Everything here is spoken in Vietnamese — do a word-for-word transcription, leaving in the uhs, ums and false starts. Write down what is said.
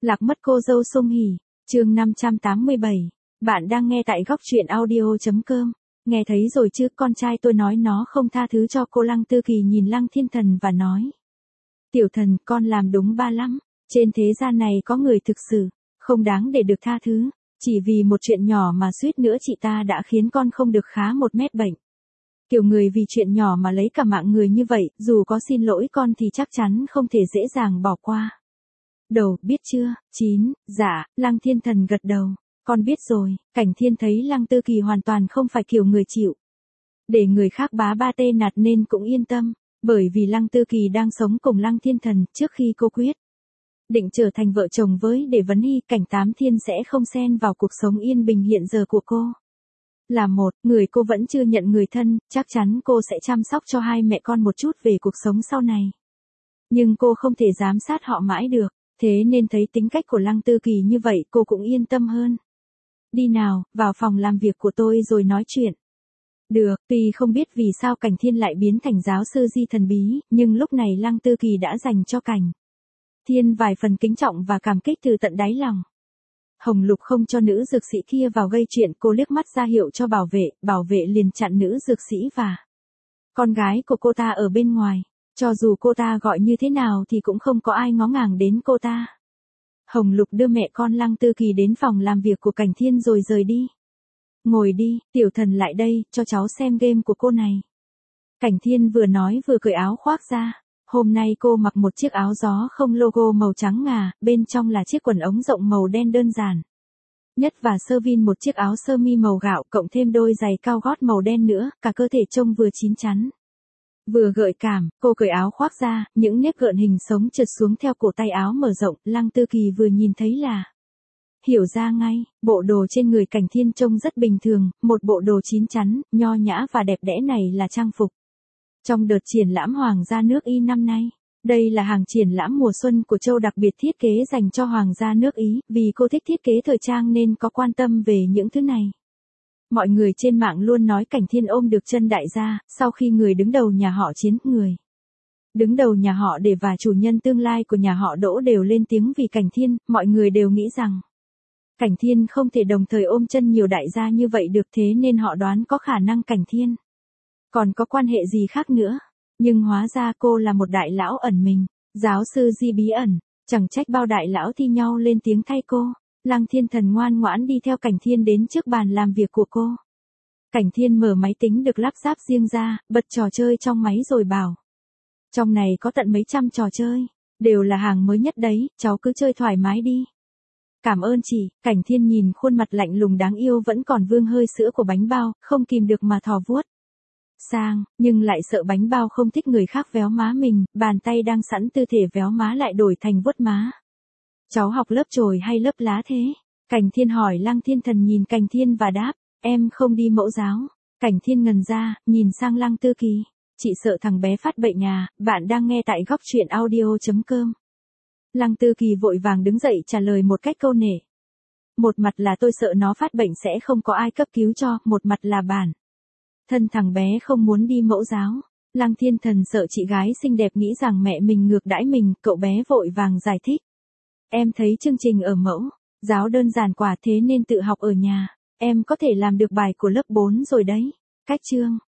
Lạc mất cô dâu Sung Hỉ, chương năm trăm tám mươi bảy. Bạn đang nghe tại góc truyện audio.com. Nghe thấy rồi chứ, con trai tôi nói nó không tha thứ cho cô. Lăng Tư Kỳ nhìn Lăng Thiên Thần và nói. Tiểu thần, con làm đúng ba lắm. Trên thế gian này có người thực sự không đáng để được tha thứ. Chỉ vì một chuyện nhỏ mà suýt nữa chị ta đã khiến con không được khá một mét bệnh. Kiểu người vì chuyện nhỏ mà lấy cả mạng người như vậy, dù có xin lỗi con thì chắc chắn không thể dễ dàng bỏ qua. Đầu, biết chưa? Chín, dạ, Lăng Thiên Thần gật đầu. Con biết rồi. Cảnh Thiên thấy Lăng Tư Kỳ hoàn toàn không phải kiểu người chịu để người khác bá ba tê nạt nên cũng yên tâm. Bởi vì Lăng Tư Kỳ đang sống cùng Lăng Thiên Thần trước khi cô quyết định trở thành vợ chồng với Đề Vấn Hy, Cảnh Tám Thiên sẽ không xen vào cuộc sống yên bình hiện giờ của cô. Là một người cô vẫn chưa nhận người thân, chắc chắn cô sẽ chăm sóc cho hai mẹ con một chút về cuộc sống sau này. Nhưng cô không thể giám sát họ mãi được, thế nên thấy tính cách của Lăng Tư Kỳ như vậy cô cũng yên tâm hơn. Đi nào, vào phòng làm việc của tôi rồi nói chuyện. Được, tuy không biết vì sao Cảnh Thiên lại biến thành giáo sư Di thần bí, nhưng lúc này Lăng Tư Kỳ đã dành cho Cảnh Thiên vài phần kính trọng và cảm kích từ tận đáy lòng. Hồng Lục không cho nữ dược sĩ kia vào gây chuyện, cô liếc mắt ra hiệu cho bảo vệ, bảo vệ liền chặn nữ dược sĩ và con gái của cô ta ở bên ngoài. Cho dù cô ta gọi như thế nào thì cũng không có ai ngó ngàng đến cô ta. Hồng Lục đưa mẹ con Lăng Tư Kỳ đến phòng làm việc của Cảnh Thiên rồi rời đi. Ngồi đi, tiểu thần lại đây, cho cháu xem game của cô này. Cảnh Thiên vừa nói vừa cởi áo khoác ra. Hôm nay cô mặc một chiếc áo gió không logo màu trắng ngà, bên trong là chiếc quần ống rộng màu đen đơn giản nhất và sơ vin một chiếc áo sơ mi màu gạo cộng thêm đôi giày cao gót màu đen nữa, cả cơ thể trông vừa chín chắn vừa gợi cảm. Cô cởi áo khoác ra, những nếp gợn hình sống trượt xuống theo cổ tay áo mở rộng. Lăng Tư Kỳ vừa nhìn thấy là hiểu ra ngay. Bộ đồ trên người Cảnh Thiên trông rất bình thường, một bộ đồ chín chắn, nho nhã và đẹp đẽ này là trang phục trong đợt triển lãm Hoàng gia nước Y năm nay. Đây là hàng triển lãm mùa xuân của Châu đặc biệt thiết kế dành cho Hoàng gia nước Ý, vì cô thích thiết kế thời trang nên có quan tâm về những thứ này. Mọi người trên mạng luôn nói Cảnh Thiên ôm được chân đại gia, sau khi người đứng đầu nhà họ Chiến, người đứng đầu nhà họ Đề và chủ nhân tương lai của nhà họ Đỗ đều lên tiếng vì Cảnh Thiên, mọi người đều nghĩ rằng Cảnh Thiên không thể đồng thời ôm chân nhiều đại gia như vậy được, thế nên họ đoán có khả năng Cảnh Thiên còn có quan hệ gì khác nữa. Nhưng hóa ra cô là một đại lão ẩn mình, giáo sư Di bí ẩn, chẳng trách bao đại lão thi nhau lên tiếng thay cô. Lăng Thiên Thần ngoan ngoãn đi theo Cảnh Thiên đến trước bàn làm việc của cô. Cảnh Thiên mở máy tính được lắp ráp riêng ra, bật trò chơi trong máy rồi bảo. Trong này có tận mấy trăm trò chơi, đều là hàng mới nhất đấy, cháu cứ chơi thoải mái đi. Cảm ơn chị. Cảnh Thiên nhìn khuôn mặt lạnh lùng đáng yêu vẫn còn vương hơi sữa của bánh bao, không kìm được mà thò vuốt sang, nhưng lại sợ bánh bao không thích người khác véo má mình, bàn tay đang sẵn tư thể véo má lại đổi thành vuốt má. Cháu học lớp chồi hay lớp lá thế? Cảnh Thiên hỏi. Lăng Thiên Thần nhìn Cảnh Thiên và đáp, em không đi mẫu giáo. Cảnh Thiên ngần ra, nhìn sang Lăng Tư Kỳ. Chị sợ thằng bé phát bệnh à? Bạn đang nghe tại góc truyện audio.com. Lăng Tư Kỳ vội vàng đứng dậy trả lời một cách câu nể. Một mặt là tôi sợ nó phát bệnh sẽ không có ai cấp cứu cho, một mặt là bản thân thằng bé không muốn đi mẫu giáo. Lăng Thiên Thần sợ chị gái xinh đẹp nghĩ rằng mẹ mình ngược đãi mình, cậu bé vội vàng giải thích. Em thấy chương trình ở mẫu giáo đơn giản quá thế nên tự học ở nhà. Em có thể làm được bài của lớp bốn rồi đấy. Cách chương